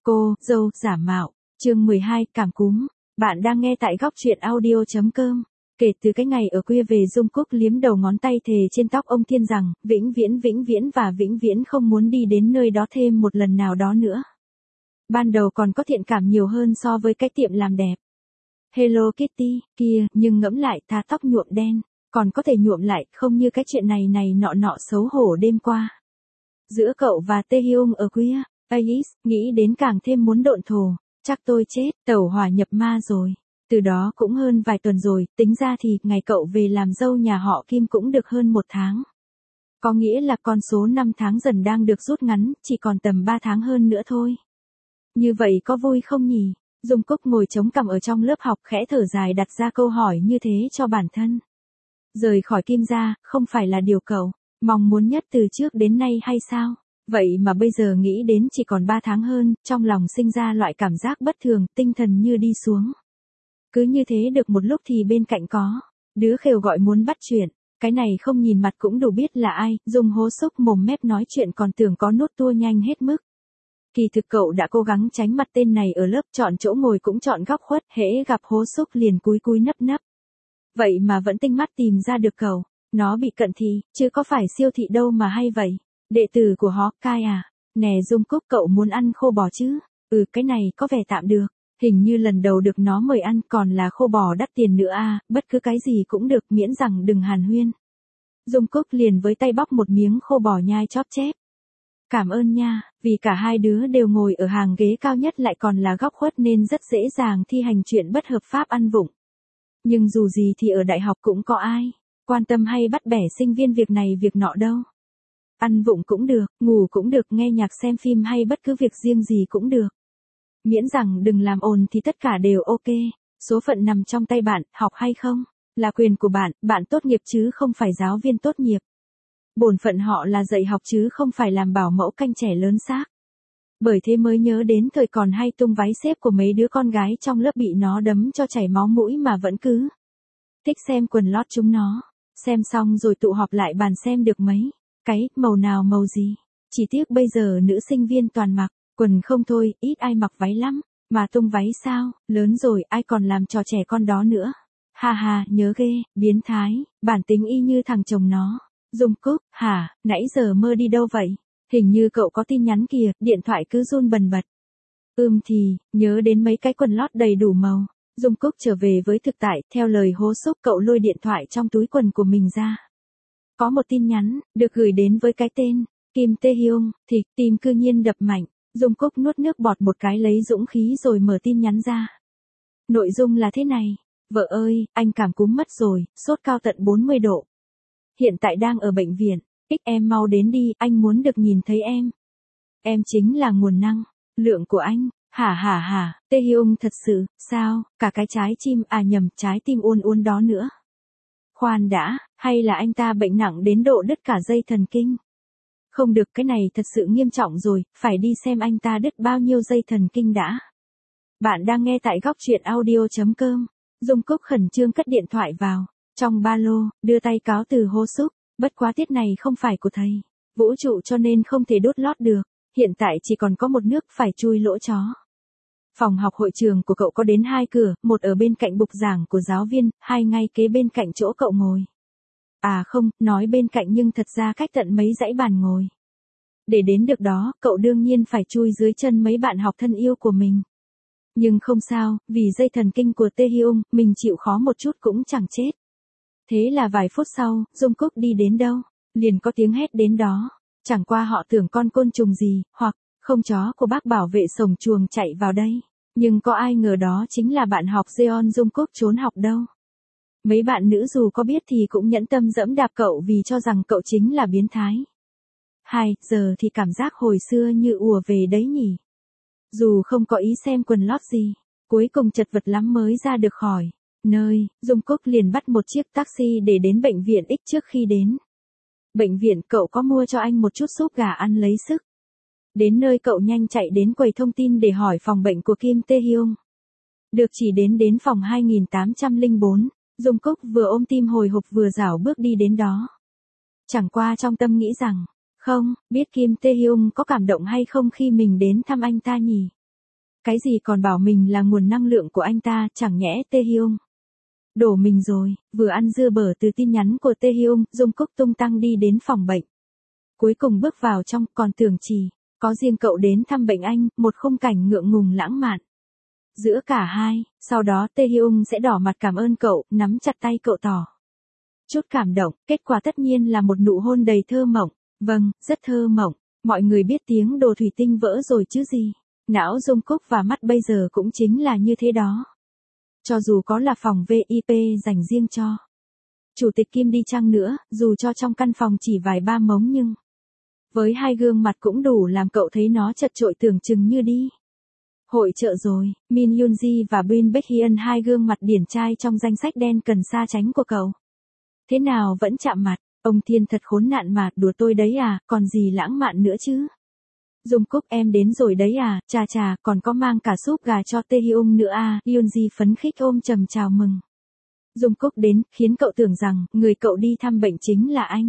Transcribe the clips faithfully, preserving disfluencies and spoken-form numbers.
Cô, dâu, giả mạo. Chương mười hai, cảm cúm. Bạn đang nghe tại góc truyện audio.com. Kể từ cái ngày ở khuya về, Dung Cúc liếm đầu ngón tay thề trên tóc ông Thiên rằng, vĩnh viễn vĩnh viễn và vĩnh viễn không muốn đi đến nơi đó thêm một lần nào đó nữa. Ban đầu còn có thiện cảm nhiều hơn so với cái tiệm làm đẹp Hello Kitty kia, nhưng ngẫm lại thà tóc nhuộm đen, còn có thể nhuộm lại, không như cái chuyện này này nọ nọ xấu hổ đêm qua. Giữa cậu và Taehyung ở khuya, Ace nghĩ đến càng thêm muốn độn thổ, chắc tôi chết, tẩu hỏa nhập ma rồi. Từ đó cũng hơn vài tuần rồi, tính ra thì ngày cậu về làm dâu nhà họ Kim cũng được hơn một tháng. Có nghĩa là con số năm tháng dần đang được rút ngắn, chỉ còn tầm ba tháng hơn nữa thôi. Như vậy có vui không nhỉ? Dung Cúc ngồi chống cằm ở trong lớp học khẽ thở dài đặt ra câu hỏi như thế cho bản thân. Rời khỏi Kim gia, không phải là điều cậu mong muốn nhất từ trước đến nay hay sao? Vậy mà bây giờ nghĩ đến chỉ còn ba tháng hơn, trong lòng sinh ra loại cảm giác bất thường, tinh thần như đi xuống. Cứ như thế được một lúc thì bên cạnh có đứa khều gọi muốn bắt chuyện, cái này không nhìn mặt cũng đủ biết là ai, Dung hố xúc mồm mép nói chuyện còn tưởng có nốt tua nhanh hết mức. Kỳ thực cậu đã cố gắng tránh mặt tên này ở lớp, chọn chỗ ngồi cũng chọn góc khuất, hễ gặp hố xúc liền cúi cúi nấp nấp. Vậy mà vẫn tinh mắt tìm ra được cậu, nó bị cận thì, chứ có phải siêu thị đâu mà hay vậy. Đệ tử của họ, Kai à? Nè Dung Cúc, cậu muốn ăn khô bò chứ? Ừ, cái này có vẻ tạm được. Hình như lần đầu được nó mời ăn, còn là khô bò đắt tiền nữa à, bất cứ cái gì cũng được miễn rằng đừng hàn huyên. Dung Cúc liền với tay bóc một miếng khô bò nhai chóp chép. Cảm ơn nha, vì cả hai đứa đều ngồi ở hàng ghế cao nhất lại còn là góc khuất nên rất dễ dàng thi hành chuyện bất hợp pháp ăn vụng. Nhưng dù gì thì ở đại học cũng có ai quan tâm hay bắt bẻ sinh viên việc này việc nọ đâu. Ăn vụng cũng được, ngủ cũng được, nghe nhạc xem phim hay bất cứ việc riêng gì cũng được. Miễn rằng đừng làm ồn thì tất cả đều ok. Số phận nằm trong tay bạn, học hay không là quyền của bạn, bạn tốt nghiệp chứ không phải giáo viên tốt nghiệp. Bổn phận họ là dạy học chứ không phải làm bảo mẫu canh trẻ lớn xác. Bởi thế mới nhớ đến thời còn hay tung váy xếp của mấy đứa con gái trong lớp bị nó đấm cho chảy máu mũi mà vẫn cứ thích xem quần lót chúng nó. Xem xong rồi tụ họp lại bàn xem được mấy cái, màu nào màu gì. Chỉ tiếc bây giờ nữ sinh viên toàn mặc quần không thôi, ít ai mặc váy lắm. Mà tung váy sao, lớn rồi ai còn làm trò trẻ con đó nữa. Ha ha, nhớ ghê, biến thái, bản tính y như thằng chồng nó. Dung Cúc, hả, nãy giờ mơ đi đâu vậy? Hình như cậu có tin nhắn kìa, điện thoại cứ run bần bật. Ừm thì, nhớ đến mấy cái quần lót đầy đủ màu. Dung Cúc trở về với thực tại, theo lời hố xúc cậu lôi điện thoại trong túi quần của mình ra. Có một tin nhắn, được gửi đến với cái tên, Kim Taehyung, thì tim cư nhiên đập mạnh. Dung Cúc nuốt nước bọt một cái lấy dũng khí rồi mở tin nhắn ra. Nội dung là thế này, vợ ơi, anh cảm cúm mất rồi, sốt cao tận bốn mươi độ. Hiện tại đang ở bệnh viện, ích em mau đến đi, anh muốn được nhìn thấy em. Em chính là nguồn năng lượng của anh. Hả hả hả, Taehyung thật sự, sao, cả cái trái chim à nhầm, trái tim uốn uốn đó nữa. Khoan đã, hay là anh ta bệnh nặng đến độ đứt cả dây thần kinh? Không được, cái này thật sự nghiêm trọng rồi, phải đi xem anh ta đứt bao nhiêu dây thần kinh đã. Bạn đang nghe tại góc truyện audio.com. Dung Cúc khẩn trương cất điện thoại vào trong ba lô, đưa tay cáo từ hô xúc, bất quá tiết này không phải của thầy vũ trụ cho nên không thể đốt lót được, hiện tại chỉ còn có một nước phải chui lỗ chó. Phòng học hội trường của cậu có đến hai cửa, một ở bên cạnh bục giảng của giáo viên, hai ngay kế bên cạnh chỗ cậu ngồi. À không, nói bên cạnh nhưng thật ra cách tận mấy dãy bàn ngồi. Để đến được đó, cậu đương nhiên phải chui dưới chân mấy bạn học thân yêu của mình. Nhưng không sao, vì dây thần kinh của Taehyung, mình chịu khó một chút cũng chẳng chết. Thế là vài phút sau, Dung Cúc đi đến đâu, liền có tiếng hét đến đó. Chẳng qua họ tưởng con côn trùng gì, hoặc, không chó của bác bảo vệ sổng chuồng chạy vào đây. Nhưng có ai ngờ đó chính là bạn học Jeon Dung Cúc trốn học đâu. Mấy bạn nữ dù có biết thì cũng nhẫn tâm dẫm đạp cậu vì cho rằng cậu chính là biến thái. Hai, giờ thì cảm giác hồi xưa như ùa về đấy nhỉ. Dù không có ý xem quần lót gì, cuối cùng chật vật lắm mới ra được khỏi nơi, Dung Cúc liền bắt một chiếc taxi để đến bệnh viện X. Trước khi đến bệnh viện, cậu có mua cho anh một chút súp gà ăn lấy sức. Đến nơi cậu nhanh chạy đến quầy thông tin để hỏi phòng bệnh của Kim Taehyung. Được chỉ đến đến phòng hai nghìn tám trăm lẻ bốn, Dung Cúc vừa ôm tim hồi hộp vừa rảo bước đi đến đó. Chẳng qua trong tâm nghĩ rằng, không biết Kim Taehyung có cảm động hay không khi mình đến thăm anh ta nhỉ. Cái gì còn bảo mình là nguồn năng lượng của anh ta, chẳng nhẽ Tae Hyung. Đổ mình rồi, vừa ăn dưa bở từ tin nhắn của Tae Hyung, Jungkook tung tăng đi đến phòng bệnh. Cuối cùng bước vào trong, còn tưởng chỉ có riêng cậu đến thăm bệnh anh, một khung cảnh ngượng ngùng lãng mạn giữa cả hai. Sau đó Tae Hyung sẽ đỏ mặt cảm ơn cậu, nắm chặt tay cậu tỏ chút cảm động, kết quả tất nhiên là một nụ hôn đầy thơ mộng. Vâng, rất thơ mộng. Mọi người biết tiếng đồ thủy tinh vỡ rồi chứ gì. Não Jungkook và mắt bây giờ cũng chính là như thế đó. Cho dù có là phòng vê i pê dành riêng cho Chủ tịch Kim đi chăng nữa, dù cho trong căn phòng chỉ vài ba mống nhưng với hai gương mặt cũng đủ làm cậu thấy nó chật chội tưởng chừng như đi hội chợ rồi. Min Yoonji và Bin Baekhyun, hai gương mặt điển trai trong danh sách đen cần xa tránh của cậu. Thế nào vẫn chạm mặt, ông Thiên thật khốn nạn mà, đùa tôi đấy à, còn gì lãng mạn nữa chứ. Jungkook em đến rồi đấy à, chà chà, còn có mang cả súp gà cho Tae Hyung nữa à, Yoonji phấn khích ôm trầm chào mừng. Jungkook đến, khiến cậu tưởng rằng, người cậu đi thăm bệnh chính là anh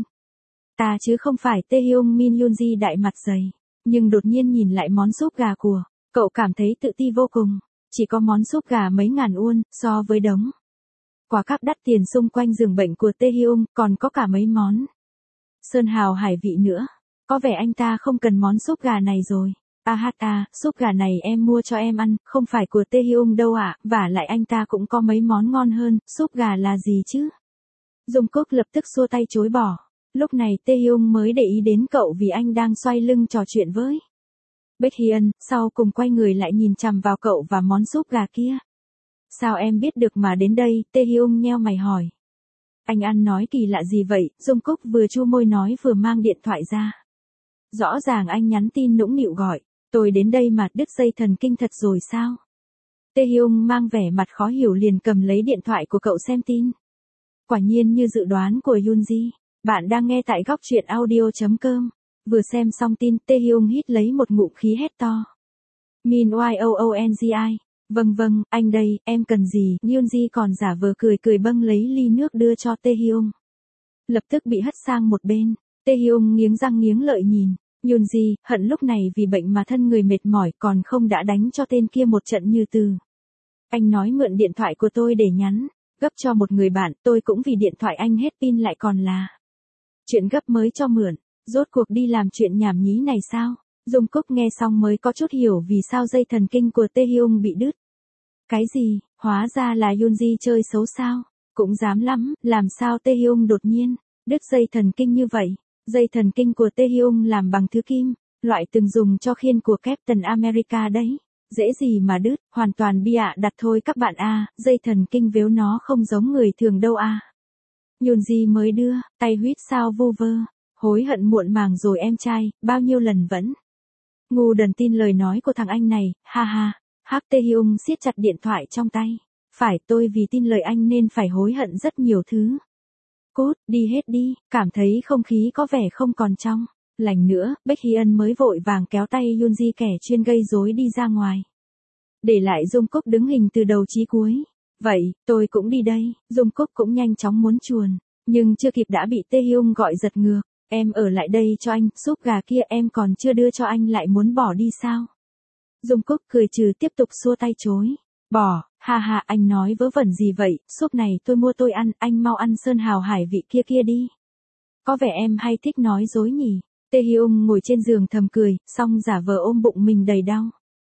ta chứ không phải Tae Hyung. Min Yoonji đại mặt dày, nhưng đột nhiên nhìn lại món súp gà của cậu cảm thấy tự ti vô cùng. Chỉ có món súp gà mấy ngàn won, so với đống quả cáp đắt tiền xung quanh giường bệnh của Tae Hyung, còn có cả mấy món sơn hào hải vị nữa. Có vẻ anh ta không cần món súp gà này rồi. A hát à, súp gà này em mua cho em ăn, không phải của Tae Hyung đâu ạ, à, vả lại anh ta cũng có mấy món ngon hơn, súp gà là gì chứ. Jungkook lập tức xua tay chối bỏ. Lúc này Tae Hyung mới để ý đến cậu vì anh đang xoay lưng trò chuyện với Baekhyun, sau cùng quay người lại nhìn chằm vào cậu và món súp gà kia. Sao em biết được mà đến đây, Tae Hyung nheo mày hỏi. Anh ăn nói kỳ lạ gì vậy, Jungkook vừa chu môi nói vừa mang điện thoại ra. Rõ ràng anh nhắn tin nũng nịu gọi, tôi đến đây mà đứt dây thần kinh thật rồi sao? Tae Hyung mang vẻ mặt khó hiểu liền cầm lấy điện thoại của cậu xem tin. Quả nhiên như dự đoán của Yoonji, bạn đang nghe tại góc truyện audio chấm com. Vừa xem xong tin, Tae Hyung hít lấy một ngụm khí hét to. Min Yoongi, vâng vâng, anh đây, em cần gì? Yoonji còn giả vờ cười cười bâng lấy ly nước đưa cho Tae Hyung. Lập tức bị hất sang một bên. Tae Hyung nghiến răng nghiến lợi nhìn Yoonji, hận lúc này vì bệnh mà thân người mệt mỏi còn không đã đánh cho tên kia một trận như từ. Anh nói mượn điện thoại của tôi để nhắn gấp cho một người bạn, tôi cũng vì điện thoại anh hết pin lại còn là chuyện gấp mới cho mượn. Rốt cuộc đi làm chuyện nhảm nhí này sao? Jungkook nghe xong mới có chút hiểu vì sao dây thần kinh của Tae Hyung bị đứt. Cái gì, hóa ra là Yoonji chơi xấu sao? Cũng dám lắm, làm sao Tae Hyung đột nhiên đứt dây thần kinh như vậy? Dây thần kinh của Tae Hyung làm bằng thứ kim, loại từng dùng cho khiên của Captain America đấy. Dễ gì mà đứt, hoàn toàn bịa đặt thôi các bạn a, à, dây thần kinh véo nó không giống người thường đâu a. À. Yoonji mới đưa, tay huýt sao vu vơ, hối hận muộn màng rồi em trai, bao nhiêu lần vẫn ngu đần tin lời nói của thằng anh này, ha ha. Hắc Tae Hyung siết chặt điện thoại trong tay. Phải, tôi vì tin lời anh nên phải hối hận rất nhiều thứ. Cút, đi hết đi, cảm thấy không khí có vẻ không còn trong lành nữa, Baekhyun mới vội vàng kéo tay Yoonji kẻ chuyên gây rối đi ra ngoài. Để lại Jungkook đứng hình từ đầu chí cuối. Vậy, tôi cũng đi đây, Jungkook cũng nhanh chóng muốn chuồn, nhưng chưa kịp đã bị Tae Hyung gọi giật ngược. Em ở lại đây cho anh, súp gà kia em còn chưa đưa cho anh lại muốn bỏ đi sao? Jungkook cười trừ tiếp tục xua tay chối. Bỏ, ha ha, anh nói vớ vẩn gì vậy, súp này tôi mua tôi ăn, anh mau ăn sơn hào hải vị kia kia đi. Có vẻ em hay thích nói dối nhỉ. Tae Hyung ngồi trên giường thầm cười, xong giả vờ ôm bụng mình đầy đau.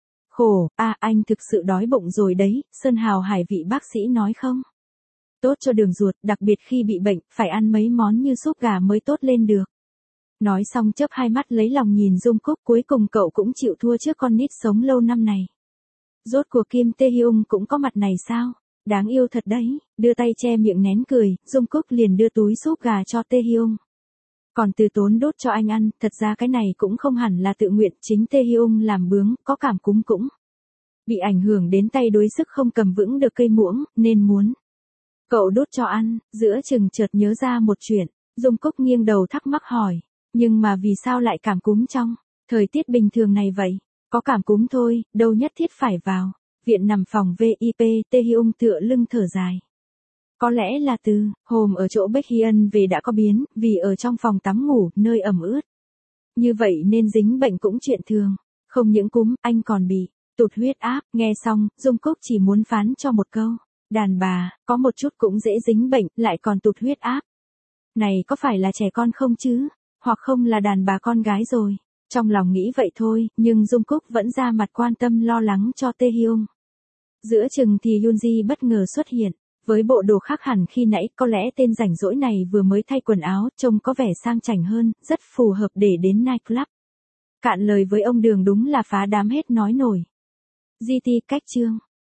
Khổ, à anh thực sự đói bụng rồi đấy, sơn hào hải vị bác sĩ nói không? Tốt cho đường ruột, đặc biệt khi bị bệnh, phải ăn mấy món như súp gà mới tốt lên được. Nói xong chớp hai mắt lấy lòng nhìn Jungkook, cuối cùng cậu cũng chịu thua trước con nít sống lâu năm này. Rốt cuộc Kim Tae Hyung cũng có mặt này sao? Đáng yêu thật đấy, đưa tay che miệng nén cười, Jungkook liền đưa túi súp gà cho Tae Hyung. Còn từ tốn đốt cho anh ăn, thật ra cái này cũng không hẳn là tự nguyện, chính Tae Hyung làm bướng, có cảm cúm cũng bị ảnh hưởng đến tay đuối sức không cầm vững được cây muỗng, nên muốn cậu đốt cho ăn. Giữa chừng chợt nhớ ra một chuyện, Jungkook nghiêng đầu thắc mắc hỏi, nhưng mà vì sao lại cảm cúm trong thời tiết bình thường này vậy? Có cảm cúm thôi, đâu nhất thiết phải vào viện nằm phòng vê i pê. Tae Hyung tựa lưng thở dài. Có lẽ là từ hôm ở chỗ Baekhyun về đã có biến, vì ở trong phòng tắm ngủ, nơi ẩm ướt như vậy nên dính bệnh cũng chuyện thường. Không những cúm, anh còn bị Tụt huyết áp, nghe xong, Dung Cúc chỉ muốn phán cho một câu. Đàn bà, có một chút cũng dễ dính bệnh, lại còn tụt huyết áp. Này có phải là trẻ con không chứ? Hoặc không là đàn bà con gái rồi. Trong lòng nghĩ vậy thôi, nhưng Dung Cúc vẫn ra mặt quan tâm lo lắng cho Tae Hyung. Giữa chừng thì Yoonji bất ngờ xuất hiện. Với bộ đồ khác hẳn khi nãy, có lẽ tên rảnh rỗi này vừa mới thay quần áo, trông có vẻ sang chảnh hơn, rất phù hợp để đến nightclub. Cạn lời với ông Đường đúng là phá đám hết nói nổi. giê tê cách chương